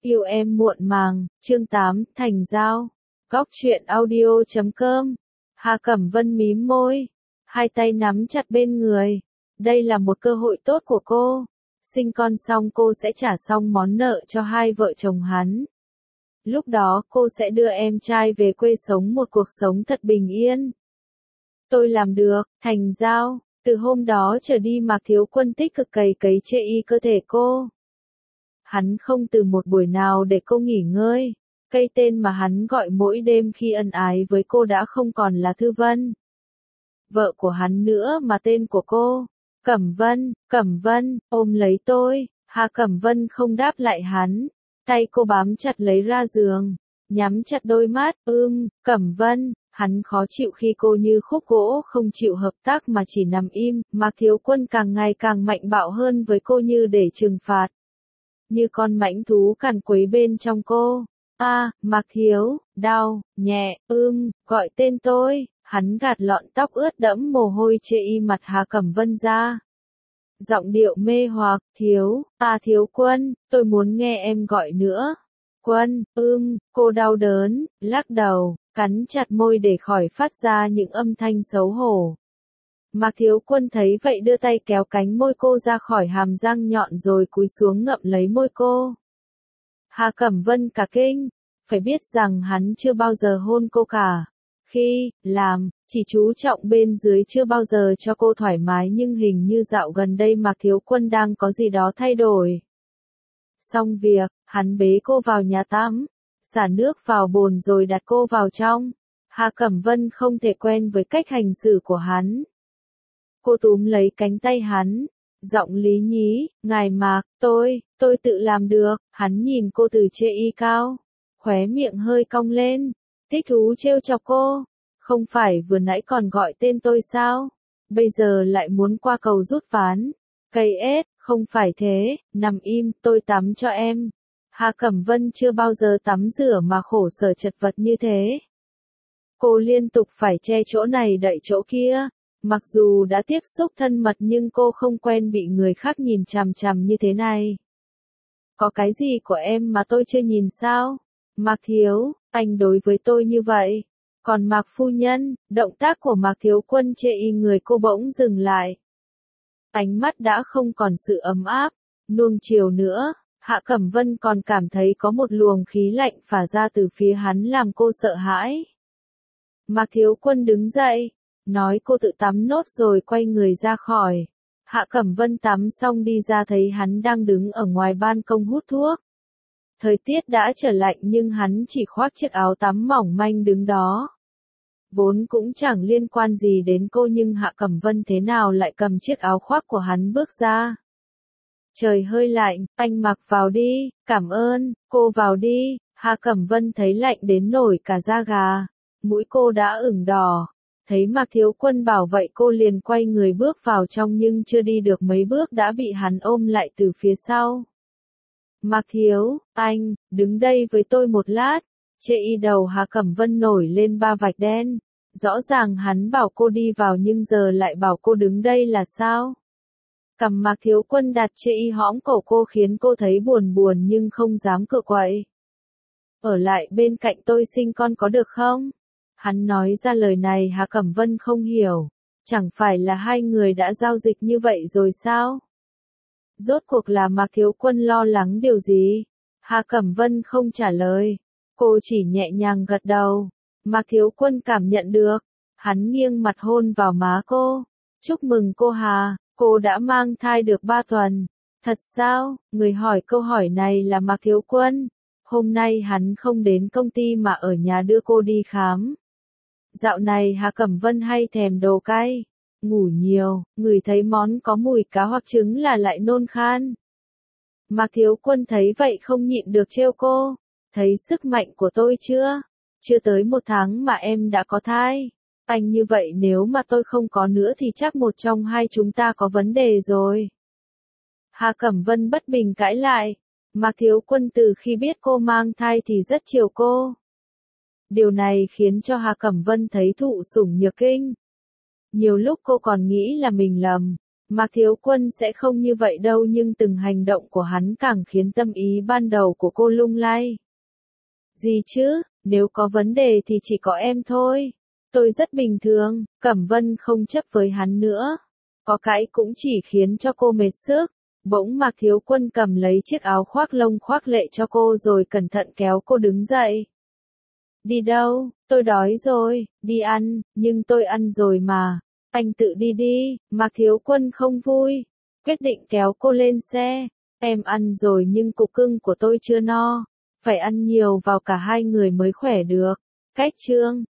Yêu em muộn màng, chương 8, thành giao. Góc truyện audio.com. Hà Cẩm Vân mím môi, hai tay nắm chặt bên người. Đây là một cơ hội tốt của cô. Sinh con xong cô sẽ trả xong món nợ cho hai vợ chồng hắn. Lúc đó cô sẽ đưa em trai về quê sống một cuộc sống thật bình yên. Tôi làm được, thành giao. Từ hôm đó trở đi Mạc Thiếu Quân tích cực cày cấy chê y cơ thể cô. Hắn không từ một buổi nào để cô nghỉ ngơi. Cây tên mà hắn gọi mỗi đêm khi ân ái với cô đã không còn là Thư Vân, vợ của hắn nữa, mà tên của cô, Cẩm Vân, ôm lấy tôi. Hà Cẩm Vân không đáp lại hắn. Tay cô bám chặt lấy ra giường, nhắm chặt đôi mắt. Cẩm Vân. Hắn khó chịu khi cô như khúc gỗ không chịu hợp tác mà chỉ nằm im. Mạc Thiếu Quân càng ngày càng mạnh bạo hơn với cô như để trừng phạt. Như con mãnh thú càn quấy bên trong cô. Mạc Thiếu, đau, nhẹ, gọi tên tôi. Hắn gạt lọn tóc ướt đẫm mồ hôi chê y mặt Hà Cẩm Vân ra. Giọng điệu mê hoặc, Thiếu Quân, tôi muốn nghe em gọi nữa. Quân, cô đau đớn, lắc đầu, cắn chặt môi để khỏi phát ra những âm thanh xấu hổ. Mạc Thiếu Quân thấy vậy đưa tay kéo cánh môi cô ra khỏi hàm răng nhọn rồi cúi xuống ngậm lấy môi cô. Hà Cẩm Vân cả kinh, phải biết rằng hắn chưa bao giờ hôn cô cả. Khi làm, chỉ chú trọng bên dưới, chưa bao giờ cho cô thoải mái, nhưng hình như dạo gần đây Mạc Thiếu Quân đang có gì đó thay đổi. Xong việc, hắn bế cô vào nhà tắm, xả nước vào bồn rồi đặt cô vào trong. Hà Cẩm Vân không thể quen với cách hành xử của hắn. Cô túm lấy cánh tay hắn, giọng lý nhí, ngài Mạc, tôi tự làm được. Hắn nhìn cô từ chê y cao, khóe miệng hơi cong lên, thích thú trêu chọc cô. Không phải vừa nãy còn gọi tên tôi sao? Bây giờ lại muốn qua cầu rút ván. Cây ết, không phải thế, nằm im, tôi tắm cho em. Hà Cẩm Vân chưa bao giờ tắm rửa mà khổ sở chật vật như thế. Cô liên tục phải che chỗ này đậy chỗ kia. Mặc dù đã tiếp xúc thân mật nhưng cô không quen bị người khác nhìn chằm chằm như thế này. Có cái gì của em mà tôi chưa nhìn sao? Mạc Thiếu, anh đối với tôi như vậy. Còn Mạc phu nhân, động tác của Mạc Thiếu Quân chê y người cô bỗng dừng lại. Ánh mắt đã không còn sự ấm áp, nuông chiều nữa. Hạ Cẩm Vân còn cảm thấy có một luồng khí lạnh phả ra từ phía hắn làm cô sợ hãi. Mạc Thiếu Quân đứng dậy, nói cô tự tắm nốt rồi quay người ra khỏi. Hạ Cẩm Vân tắm xong đi ra thấy hắn đang đứng ở ngoài ban công hút thuốc. Thời tiết đã trở lạnh nhưng hắn chỉ khoác chiếc áo tắm mỏng manh đứng đó. Vốn cũng chẳng liên quan gì đến cô nhưng Hạ Cẩm Vân thế nào lại cầm chiếc áo khoác của hắn bước ra. Trời hơi lạnh, anh mặc vào đi, cảm ơn, cô vào đi. Hạ Cẩm Vân thấy lạnh đến nổi cả da gà, mũi cô đã ửng đỏ. Thấy Mạc Thiếu Quân bảo vậy cô liền quay người bước vào trong nhưng chưa đi được mấy bước đã bị hắn ôm lại từ phía sau. Mạc Thiếu, anh, đứng đây với tôi một lát. Chê y đầu Hà Cẩm Vân nổi lên ba vạch đen. Rõ ràng hắn bảo cô đi vào nhưng giờ lại bảo cô đứng đây là sao? Cằm Mạc Thiếu Quân đặt chê y hõm cổ cô khiến cô thấy buồn buồn nhưng không dám cựa quậy. Ở lại bên cạnh tôi sinh con có được không? Hắn nói ra lời này Hà Cẩm Vân không hiểu. Chẳng phải là hai người đã giao dịch như vậy rồi sao? Rốt cuộc là Mạc Thiếu Quân lo lắng điều gì? Hà Cẩm Vân không trả lời. Cô chỉ nhẹ nhàng gật đầu. Mạc Thiếu Quân cảm nhận được. Hắn nghiêng mặt hôn vào má cô. Chúc mừng cô Hà, cô đã mang thai được 3 tuần. Thật sao? Người hỏi câu hỏi này là Mạc Thiếu Quân. Hôm nay hắn không đến công ty mà ở nhà đưa cô đi khám. Dạo này Hà Cẩm Vân hay thèm đồ cay, ngủ nhiều, ngửi thấy món có mùi cá hoặc trứng là lại nôn khan. Mạc Thiếu Quân thấy vậy không nhịn được trêu cô. Thấy sức mạnh của tôi chưa? Chưa tới 1 tháng mà em đã có thai. Anh như vậy nếu mà tôi không có nữa thì chắc một trong hai chúng ta có vấn đề rồi. Hà Cẩm Vân bất bình cãi lại. Mạc Thiếu Quân từ khi biết cô mang thai thì rất chiều cô. Điều này khiến cho Hà Cẩm Vân thấy thụ sủng nhược kinh. Nhiều lúc cô còn nghĩ là mình lầm. Mạc Thiếu Quân sẽ không như vậy đâu, nhưng từng hành động của hắn càng khiến tâm ý ban đầu của cô lung lay. Gì chứ, nếu có vấn đề thì chỉ có em thôi. Tôi rất bình thường, Cẩm Vân không chấp với hắn nữa. Có cãi cũng chỉ khiến cho cô mệt sức. Bỗng Mạc Thiếu Quân cầm lấy chiếc áo khoác lông khoác lệ cho cô rồi cẩn thận kéo cô đứng dậy. Đi đâu, tôi đói rồi, đi ăn, nhưng tôi ăn rồi mà. Anh tự đi đi, Mạc Thiếu Quân không vui. Quyết định kéo cô lên xe. Em ăn rồi nhưng cục cưng của tôi chưa no. Phải ăn nhiều vào cả hai người mới khỏe được. Cách chương